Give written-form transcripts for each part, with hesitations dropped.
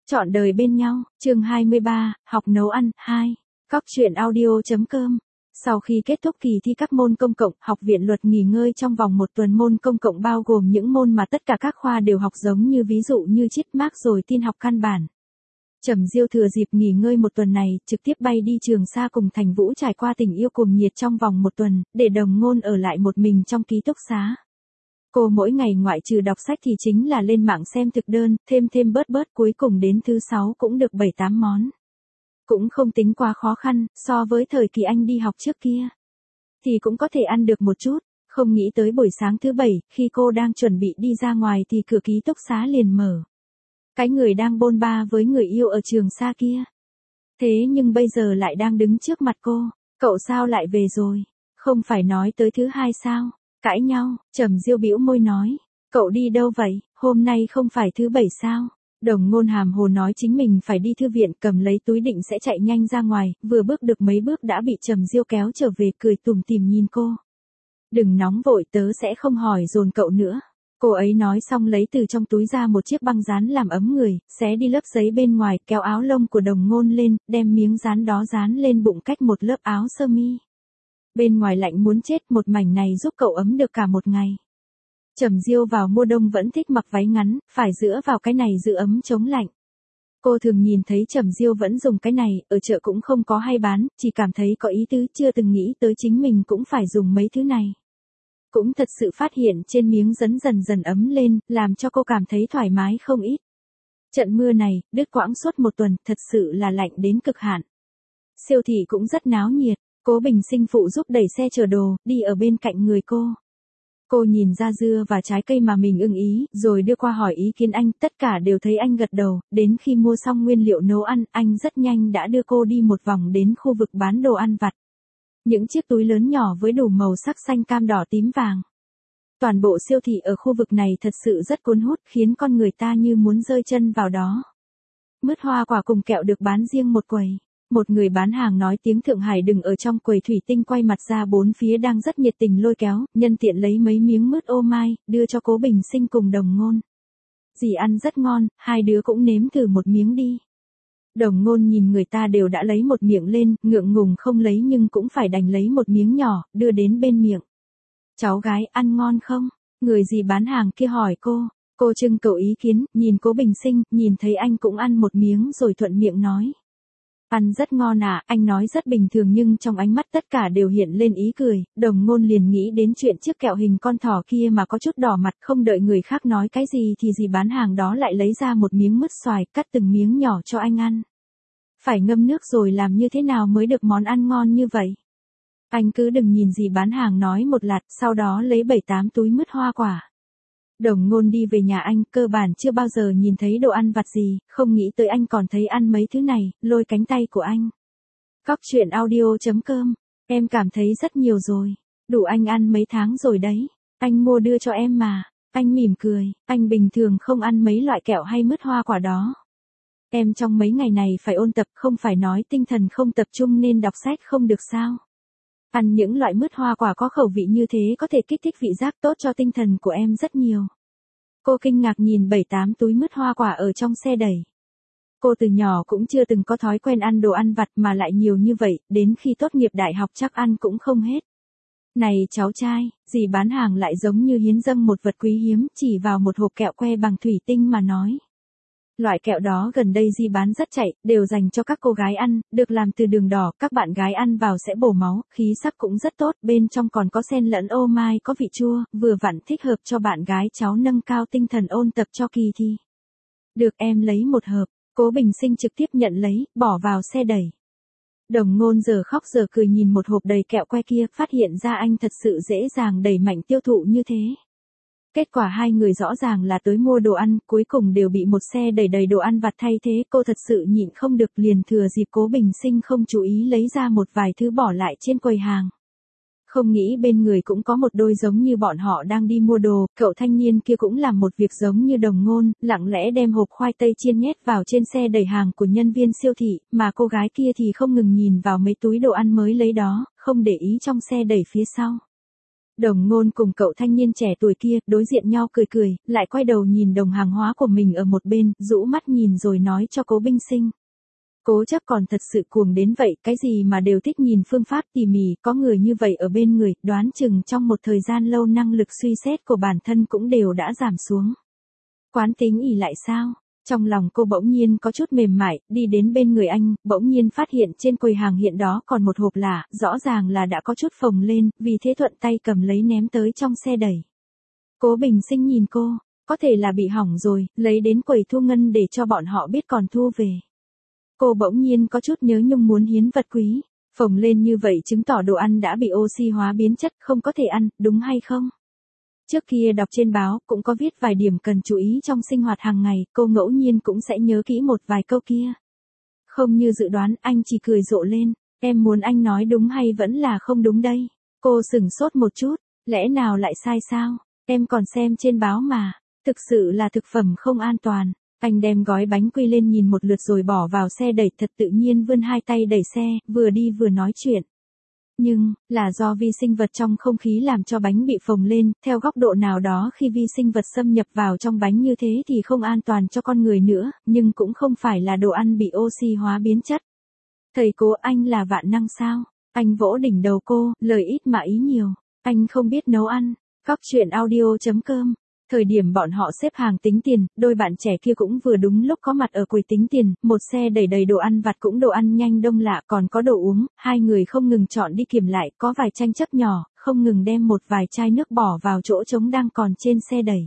Trọn đời bên nhau, chương 23, học nấu ăn, 2. Cóc truyện audio.com. Sau khi kết thúc kỳ thi các môn công cộng, học viện luật nghỉ ngơi trong vòng một tuần. Môn công cộng bao gồm những môn mà tất cả các khoa đều học giống như ví dụ như triết Mác rồi tin học căn bản. Trầm Diêu thừa dịp nghỉ ngơi một tuần này, trực tiếp bay đi Trường Sa cùng Thành Vũ trải qua tình yêu cuồng nhiệt trong vòng một tuần, để Đồng Ngôn ở lại một mình trong ký túc xá. Cô mỗi ngày ngoại trừ đọc sách thì chính là lên mạng xem thực đơn, thêm bớt cuối cùng đến thứ 6 cũng được 7-8 món. Cũng không tính quá khó khăn, so với thời kỳ anh đi học trước kia. Thì cũng có thể ăn được một chút, không nghĩ tới buổi sáng thứ 7, khi cô đang chuẩn bị đi ra ngoài thì cửa ký túc xá liền mở. Cái người đang bôn ba với người yêu ở Trường Sa kia. Thế nhưng bây giờ lại đang đứng trước mặt cô, cậu sao lại về rồi, không phải nói tới thứ 2 sao? Cãi nhau, Trầm Diêu bĩu môi nói, cậu đi đâu vậy, hôm nay không phải thứ 7 sao? Đồng Ngôn hàm hồ nói chính mình phải đi thư viện, cầm lấy túi định sẽ chạy nhanh ra ngoài, vừa bước được mấy bước đã bị Trầm Diêu kéo trở về, cười tủm tỉm nhìn cô. Đừng nóng vội, tớ sẽ không hỏi dồn cậu nữa. Cô ấy nói xong lấy từ trong túi ra một chiếc băng dán làm ấm người, xé đi lớp giấy bên ngoài, kéo áo lông của Đồng Ngôn lên, đem miếng dán đó dán lên bụng cách một lớp áo sơ mi. Bên ngoài lạnh muốn chết, một mảnh này giúp cậu ấm được cả một ngày. Trầm Diêu vào mùa đông vẫn thích mặc váy ngắn, phải dựa vào cái này giữ ấm chống lạnh. Cô thường nhìn thấy Trầm Diêu vẫn dùng cái này, ở chợ cũng không có hay bán, chỉ cảm thấy có ý tứ, chưa từng nghĩ tới chính mình cũng phải dùng mấy thứ này. Cũng thật sự phát hiện trên miếng dần dần ấm lên, làm cho cô cảm thấy thoải mái không ít. Trận mưa này, đứt quãng suốt một tuần, thật sự là lạnh đến cực hạn. Siêu thị cũng rất náo nhiệt. Cố Bình Sinh phụ giúp đẩy xe chở đồ, đi ở bên cạnh người cô. Cô nhìn ra dưa và trái cây mà mình ưng ý, rồi đưa qua hỏi ý kiến anh, tất cả đều thấy anh gật đầu, đến khi mua xong nguyên liệu nấu ăn, anh rất nhanh đã đưa cô đi một vòng đến khu vực bán đồ ăn vặt. Những chiếc túi lớn nhỏ với đủ màu sắc xanh cam đỏ tím vàng. Toàn bộ siêu thị ở khu vực này thật sự rất cuốn hút, khiến con người ta như muốn rơi chân vào đó. Mứt hoa quả cùng kẹo được bán riêng một quầy. Một người bán hàng nói tiếng Thượng Hải đừng ở trong quầy thủy tinh quay mặt ra bốn phía đang rất nhiệt tình lôi kéo, nhân tiện lấy mấy miếng mứt ô mai, đưa cho Cố Bình Sinh cùng Đồng Ngôn. Dì ăn rất ngon, hai đứa cũng nếm thử một miếng đi. Đồng Ngôn nhìn người ta đều đã lấy một miệng lên, ngượng ngùng không lấy nhưng cũng phải đành lấy một miếng nhỏ, đưa đến bên miệng. Cháu gái ăn ngon không? Người dì bán hàng kia hỏi cô. Cô trưng cầu ý kiến, nhìn Cố Bình Sinh, nhìn thấy anh cũng ăn một miếng rồi thuận miệng nói. Ăn rất ngon à, anh nói rất bình thường nhưng trong ánh mắt tất cả đều hiện lên ý cười. Đồng Ngôn liền nghĩ đến chuyện chiếc kẹo hình con thỏ kia mà có chút đỏ mặt, không đợi người khác nói cái gì thì dì bán hàng đó lại lấy ra một miếng mứt xoài, cắt từng miếng nhỏ cho anh ăn. Phải ngâm nước rồi làm như thế nào mới được món ăn ngon như vậy? Anh cứ đừng nhìn dì bán hàng nói một lạt, sau đó lấy 7-8 túi mứt hoa quả. Đồng Ngôn đi về nhà anh, cơ bản chưa bao giờ nhìn thấy đồ ăn vặt gì, không nghĩ tới anh còn thấy ăn mấy thứ này, lôi cánh tay của anh. Cóc truyện audio.com, em cảm thấy rất nhiều rồi, đủ anh ăn mấy tháng rồi đấy, anh mua đưa cho em mà, anh mỉm cười, anh bình thường không ăn mấy loại kẹo hay mứt hoa quả đó. Em trong mấy ngày này phải ôn tập, không phải nói tinh thần không tập trung nên đọc sách không được sao. Ăn những loại mứt hoa quả có khẩu vị như thế có thể kích thích vị giác tốt cho tinh thần của em rất nhiều. Cô kinh ngạc nhìn 7-8 túi mứt hoa quả ở trong xe đẩy. Cô từ nhỏ cũng chưa từng có thói quen ăn đồ ăn vặt mà lại nhiều như vậy, đến khi tốt nghiệp đại học chắc ăn cũng không hết. Này cháu trai, dì bán hàng lại giống như hiến dâng một vật quý hiếm, chỉ vào một hộp kẹo que bằng thủy tinh mà nói. Loại kẹo đó gần đây dì bán rất chạy, đều dành cho các cô gái ăn, được làm từ đường đỏ, các bạn gái ăn vào sẽ bổ máu, khí sắc cũng rất tốt, bên trong còn có xen lẫn ô mai có vị chua, vừa vặn thích hợp cho bạn gái cháu nâng cao tinh thần ôn tập cho kỳ thi. Được em lấy một hộp, Cố Bình Sinh trực tiếp nhận lấy, bỏ vào xe đẩy. Đồng Ngôn giờ khóc giờ cười nhìn một hộp đầy kẹo que kia, phát hiện ra anh thật sự dễ dàng đẩy mạnh tiêu thụ như thế. Kết quả hai người rõ ràng là tới mua đồ ăn, cuối cùng đều bị một xe đầy đồ ăn vặt thay thế, cô thật sự nhịn không được liền thừa dịp Cố Bình Sinh không chú ý lấy ra một vài thứ bỏ lại trên quầy hàng. Không nghĩ bên người cũng có một đôi giống như bọn họ đang đi mua đồ, cậu thanh niên kia cũng làm một việc giống như Đồng Ngôn, lặng lẽ đem hộp khoai tây chiên nhét vào trên xe đẩy hàng của nhân viên siêu thị, mà cô gái kia thì không ngừng nhìn vào mấy túi đồ ăn mới lấy đó, không để ý trong xe đẩy phía sau. Đồng Ngôn cùng cậu thanh niên trẻ tuổi kia, đối diện nhau cười cười, lại quay đầu nhìn đồng hàng hóa của mình ở một bên, rũ mắt nhìn rồi nói cho Cố Bình Sinh. Cố chấp còn thật sự cuồng đến vậy, cái gì mà đều thích nhìn phương pháp tỉ mỉ, có người như vậy ở bên người, đoán chừng trong một thời gian lâu năng lực suy xét của bản thân cũng đều đã giảm xuống. Quán tính ỉ lại sao? Trong lòng cô bỗng nhiên có chút mềm mại, đi đến bên người anh, bỗng nhiên phát hiện trên quầy hàng hiện đó còn một hộp lạ, rõ ràng là đã có chút phồng lên, vì thế thuận tay cầm lấy ném tới trong xe đẩy. Cố Bình Sinh nhìn cô, có thể là bị hỏng rồi, lấy đến quầy thu ngân để cho bọn họ biết còn thu về. Cô bỗng nhiên có chút nhớ nhung muốn hiến vật quý, phồng lên như vậy chứng tỏ đồ ăn đã bị oxy hóa biến chất không có thể ăn, đúng hay không? Trước kia đọc trên báo cũng có viết vài điểm cần chú ý trong sinh hoạt hàng ngày, cô ngẫu nhiên cũng sẽ nhớ kỹ một vài câu kia. Không như dự đoán, anh chỉ cười rộ lên, em muốn anh nói đúng hay vẫn là không đúng đây? Cô sửng sốt một chút, lẽ nào lại sai sao? Em còn xem trên báo mà, thực sự là thực phẩm không an toàn. Anh đem gói bánh quy lên nhìn một lượt rồi bỏ vào xe đẩy, thật tự nhiên vươn hai tay đẩy xe, vừa đi vừa nói chuyện. Nhưng, là do vi sinh vật trong không khí làm cho bánh bị phồng lên, theo góc độ nào đó khi vi sinh vật xâm nhập vào trong bánh như thế thì không an toàn cho con người nữa, nhưng cũng không phải là đồ ăn bị oxy hóa biến chất. Thầy Cố, anh là vạn năng sao? Anh vỗ đỉnh đầu cô, lời ít mà ý nhiều. Anh không biết nấu ăn. Cóc truyện audio.com. Thời điểm bọn họ xếp hàng tính tiền, đôi bạn trẻ kia cũng vừa đúng lúc có mặt ở quầy tính tiền, một xe đẩy đầy đồ ăn vặt cũng đồ ăn nhanh đông lạ, còn có đồ uống, hai người không ngừng chọn đi kiểm lại, có vài tranh chấp nhỏ, không ngừng đem một vài chai nước bỏ vào chỗ trống đang còn trên xe đẩy.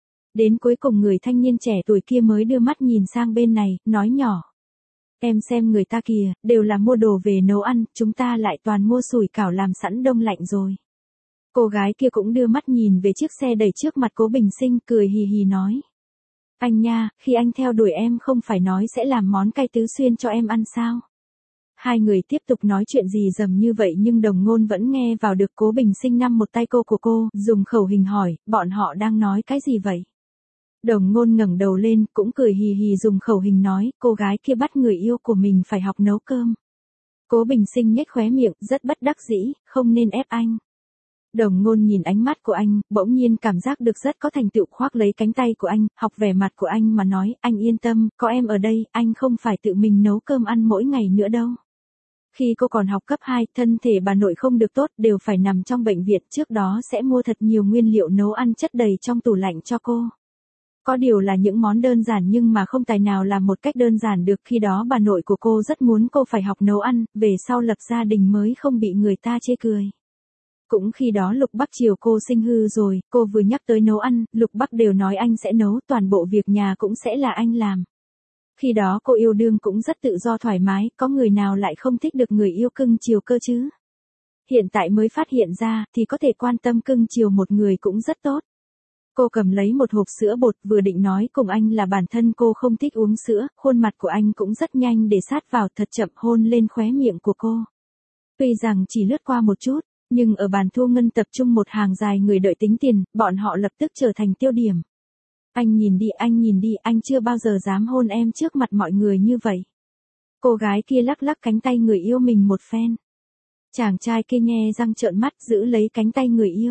Đến cuối cùng người thanh niên trẻ tuổi kia mới đưa mắt nhìn sang bên này, nói nhỏ. Em xem người ta kìa, đều là mua đồ về nấu ăn, chúng ta lại toàn mua sủi cảo làm sẵn đông lạnh rồi. Cô gái kia cũng đưa mắt nhìn về chiếc xe đẩy trước mặt Cố Bình Sinh, cười hì hì nói. Anh nha, khi anh theo đuổi em không phải nói sẽ làm món cay tứ xuyên cho em ăn sao? Hai người tiếp tục nói chuyện gì dầm như vậy nhưng Đồng Ngôn vẫn nghe vào được. Cố Bình Sinh nắm một tay cô của cô, dùng khẩu hình hỏi, bọn họ đang nói cái gì vậy? Đồng Ngôn ngẩng đầu lên, cũng cười hì hì dùng khẩu hình nói, cô gái kia bắt người yêu của mình phải học nấu cơm. Cố Bình Sinh nhếch khóe miệng, rất bất đắc dĩ, không nên ép anh. Đồng Ngôn nhìn ánh mắt của anh, bỗng nhiên cảm giác được rất có thành tựu, khoác lấy cánh tay của anh, học vẻ mặt của anh mà nói, anh yên tâm, có em ở đây, anh không phải tự mình nấu cơm ăn mỗi ngày nữa đâu. Khi cô còn học cấp 2, thân thể bà nội không được tốt, đều phải nằm trong bệnh viện, trước đó sẽ mua thật nhiều nguyên liệu nấu ăn chất đầy trong tủ lạnh cho cô. Có điều là những món đơn giản nhưng mà không tài nào làm một cách đơn giản được, khi đó bà nội của cô rất muốn cô phải học nấu ăn, về sau lập gia đình mới không bị người ta chê cười. Cũng khi đó Lục Bắc chiều cô sinh hư rồi, cô vừa nhắc tới nấu ăn, Lục Bắc đều nói anh sẽ nấu, toàn bộ việc nhà cũng sẽ là anh làm. Khi đó cô yêu đương cũng rất tự do thoải mái, có người nào lại không thích được người yêu cưng chiều cơ chứ? Hiện tại mới phát hiện ra, thì có thể quan tâm cưng chiều một người cũng rất tốt. Cô cầm lấy một hộp sữa bột, vừa định nói cùng anh là bản thân cô không thích uống sữa, khuôn mặt của anh cũng rất nhanh để sát vào, thật chậm hôn lên khóe miệng của cô. Tuy rằng chỉ lướt qua một chút, nhưng ở bàn thu ngân tập trung một hàng dài người đợi tính tiền, bọn họ lập tức trở thành tiêu điểm. Anh nhìn đi, anh chưa bao giờ dám hôn em trước mặt mọi người như vậy. Cô gái kia lắc lắc cánh tay người yêu mình một phen. Chàng trai kia nhe răng trợn mắt giữ lấy cánh tay người yêu.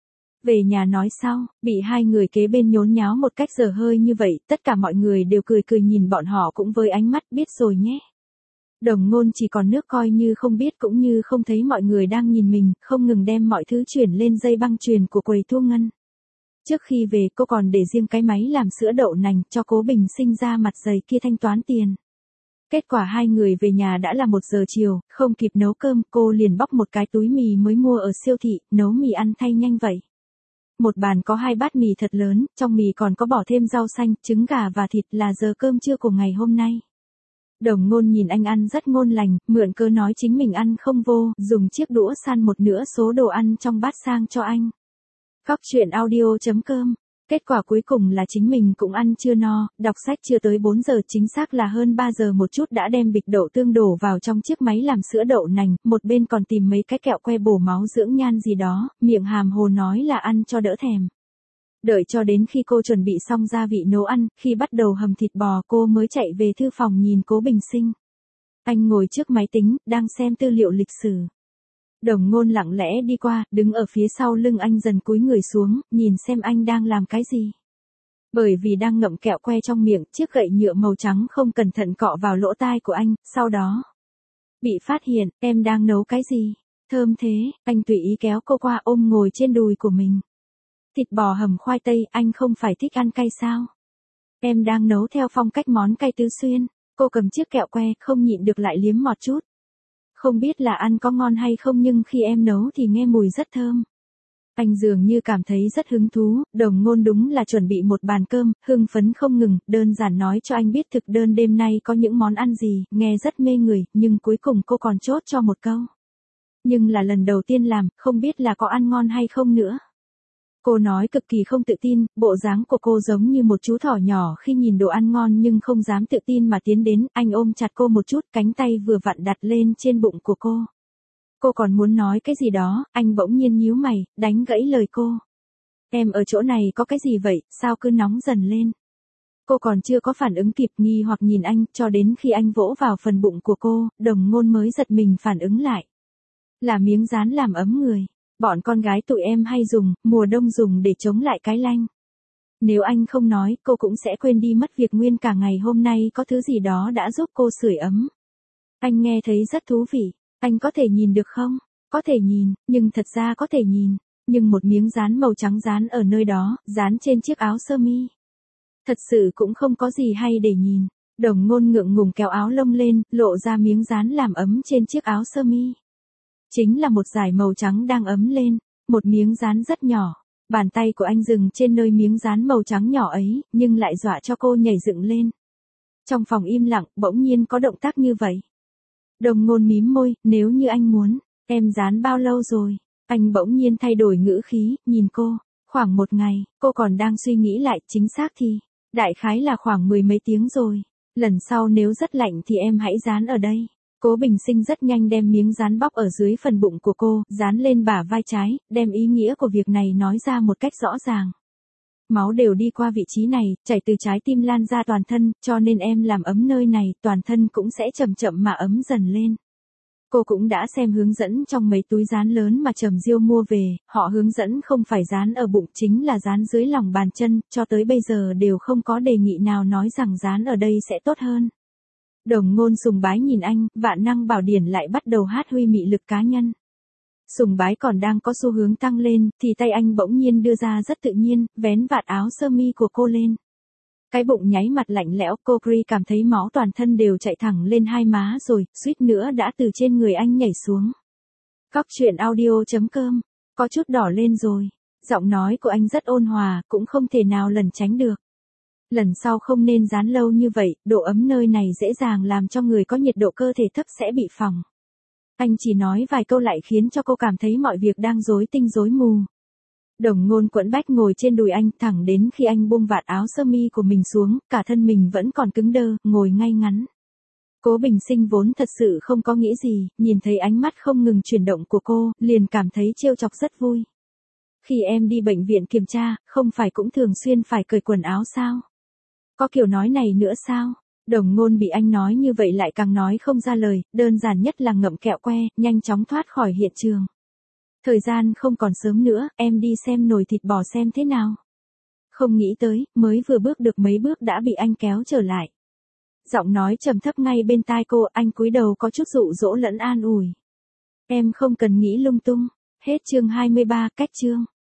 Về nhà nói sau, bị hai người kế bên nhốn nháo một cách dở hơi như vậy, tất cả mọi người đều cười cười nhìn bọn họ cũng với ánh mắt biết rồi nhé. Đồng Ngôn chỉ còn nước coi như không biết cũng như không thấy mọi người đang nhìn mình, không ngừng đem mọi thứ chuyển lên dây băng chuyền của quầy thu ngân. Trước khi về cô còn để riêng cái máy làm sữa đậu nành cho Cố Bình Sinh ra mặt dày kia thanh toán tiền. Kết quả hai người về nhà đã là 1 giờ chiều, không kịp nấu cơm, cô liền bóc một cái túi mì mới mua ở siêu thị, nấu mì ăn thay nhanh vậy. Một bàn có 2 bát mì thật lớn, trong mì còn có bỏ thêm rau xanh, trứng gà và thịt, là giờ cơm trưa của ngày hôm nay. Đồng Ngôn nhìn anh ăn rất ngon lành, mượn cớ nói chính mình ăn không vô, dùng chiếc đũa san một nửa số đồ ăn trong bát sang cho anh. Cóc truyện audio.com. Kết quả cuối cùng là chính mình cũng ăn chưa no, đọc sách chưa tới 4 giờ, chính xác là hơn 3 giờ một chút đã đem bịch đậu tương đổ vào trong chiếc máy làm sữa đậu nành, một bên còn tìm mấy cái kẹo que bổ máu dưỡng nhan gì đó, miệng hàm hồ nói là ăn cho đỡ thèm. Đợi cho đến khi cô chuẩn bị xong gia vị nấu ăn, khi bắt đầu hầm thịt bò cô mới chạy về thư phòng nhìn Cố Bình Sinh. Anh ngồi trước máy tính, đang xem tư liệu lịch sử. Đồng Ngôn lặng lẽ đi qua, đứng ở phía sau lưng anh dần cúi người xuống, nhìn xem anh đang làm cái gì. Bởi vì đang ngậm kẹo que trong miệng, chiếc gậy nhựa màu trắng không cẩn thận cọ vào lỗ tai của anh, sau đó bị phát hiện, em đang nấu cái gì? Thơm thế, anh tùy ý kéo cô qua ôm ngồi trên đùi của mình. Thịt bò hầm khoai tây, anh không phải thích ăn cay sao? Em đang nấu theo phong cách món cay tứ xuyên. Cô cầm chiếc kẹo que, không nhịn được lại liếm mọt chút. Không biết là ăn có ngon hay không nhưng khi em nấu thì nghe mùi rất thơm. Anh dường như cảm thấy rất hứng thú, Đồng Ngôn đúng là chuẩn bị một bàn cơm, hưng phấn không ngừng, đơn giản nói cho anh biết thực đơn đêm nay có những món ăn gì, nghe rất mê người, nhưng cuối cùng cô còn chốt cho một câu. Nhưng là lần đầu tiên làm, không biết là có ăn ngon hay không nữa. Cô nói cực kỳ không tự tin, bộ dáng của cô giống như một chú thỏ nhỏ khi nhìn đồ ăn ngon nhưng không dám tự tin mà tiến đến, anh ôm chặt cô một chút, cánh tay vừa vặn đặt lên trên bụng của cô. Cô còn muốn nói cái gì đó, anh bỗng nhiên nhíu mày, đánh gãy lời cô. Em ở chỗ này có cái gì vậy, sao cứ nóng dần lên. Cô còn chưa có phản ứng kịp nghi hoặc nhìn anh, cho đến khi anh vỗ vào phần bụng của cô, Đồng Ngôn mới giật mình phản ứng lại. Là miếng dán làm ấm người. Bọn con gái tụi em hay dùng, mùa đông dùng để chống lại cái lạnh. Nếu anh không nói, cô cũng sẽ quên đi mất việc nguyên cả ngày hôm nay có thứ gì đó đã giúp cô sưởi ấm. Anh nghe thấy rất thú vị. Anh có thể nhìn được không? Có thể nhìn, nhưng thật ra có thể nhìn. Nhưng một miếng dán màu trắng dán ở nơi đó, dán trên chiếc áo sơ mi. Thật sự cũng không có gì hay để nhìn. Đồng Ngôn ngượng ngùng kéo áo lông lên, lộ ra miếng dán làm ấm trên chiếc áo sơ mi. Chính là một dải màu trắng đang ấm lên, một miếng dán rất nhỏ. Bàn tay của anh dừng trên nơi miếng dán màu trắng nhỏ ấy, nhưng lại dọa cho cô nhảy dựng lên. Trong phòng im lặng, bỗng nhiên có động tác như vậy. Đồng Ngôn mím môi, nếu như anh muốn, em dán bao lâu rồi? Anh bỗng nhiên thay đổi ngữ khí, nhìn cô. Khoảng một ngày, cô còn đang suy nghĩ lại, chính xác thì, đại khái là khoảng 10 mấy tiếng rồi. Lần sau nếu rất lạnh thì em hãy dán ở đây. Cố Bình Sinh rất nhanh đem miếng dán bóc ở dưới phần bụng của cô, dán lên bả vai trái, đem ý nghĩa của việc này nói ra một cách rõ ràng. Máu đều đi qua vị trí này, chảy từ trái tim lan ra toàn thân, cho nên em làm ấm nơi này, toàn thân cũng sẽ chậm chậm mà ấm dần lên. Cô cũng đã xem hướng dẫn trong mấy túi dán lớn mà Trầm Diêu mua về, họ hướng dẫn không phải dán ở bụng chính là dán dưới lòng bàn chân, cho tới bây giờ đều không có đề nghị nào nói rằng dán ở đây sẽ tốt hơn. Đồng Ngôn sùng bái nhìn anh, vạn năng bảo điển lại bắt đầu hát huy mị lực cá nhân. Sùng bái còn đang có xu hướng tăng lên, thì tay anh bỗng nhiên đưa ra rất tự nhiên, vén vạt áo sơ mi của cô lên. Cái bụng nháy mặt lạnh lẽo, cô Cree cảm thấy máu toàn thân đều chạy thẳng lên hai má rồi, suýt nữa đã từ trên người anh nhảy xuống. Cóc truyện audio.com, có chút đỏ lên rồi. Giọng nói của anh rất ôn hòa, cũng không thể nào lẩn tránh được. Lần sau không nên dán lâu như vậy, độ ấm nơi này dễ dàng làm cho người có nhiệt độ cơ thể thấp sẽ bị phỏng. Anh chỉ nói vài câu lại khiến cho cô cảm thấy mọi việc đang rối tinh rối mù. Đồng Ngôn quẫn bách ngồi trên đùi anh thẳng đến khi anh buông vạt áo sơ mi của mình xuống, cả thân mình vẫn còn cứng đơ, ngồi ngay ngắn. Cố Bình Sinh vốn thật sự không có nghĩ gì, nhìn thấy ánh mắt không ngừng chuyển động của cô, liền cảm thấy trêu chọc rất vui. Khi em đi bệnh viện kiểm tra, không phải cũng thường xuyên phải cởi quần áo sao? Có kiểu nói này nữa sao? Đồng Ngôn bị anh nói như vậy lại càng nói không ra lời, đơn giản nhất là ngậm kẹo que, nhanh chóng thoát khỏi hiện trường. Thời gian không còn sớm nữa, em đi xem nồi thịt bò xem thế nào. Không nghĩ tới, mới vừa bước được mấy bước đã bị anh kéo trở lại. Giọng nói trầm thấp ngay bên tai cô, anh cúi đầu có chút dụ dỗ lẫn an ủi. Em không cần nghĩ lung tung. Hết chương 23, cách chương.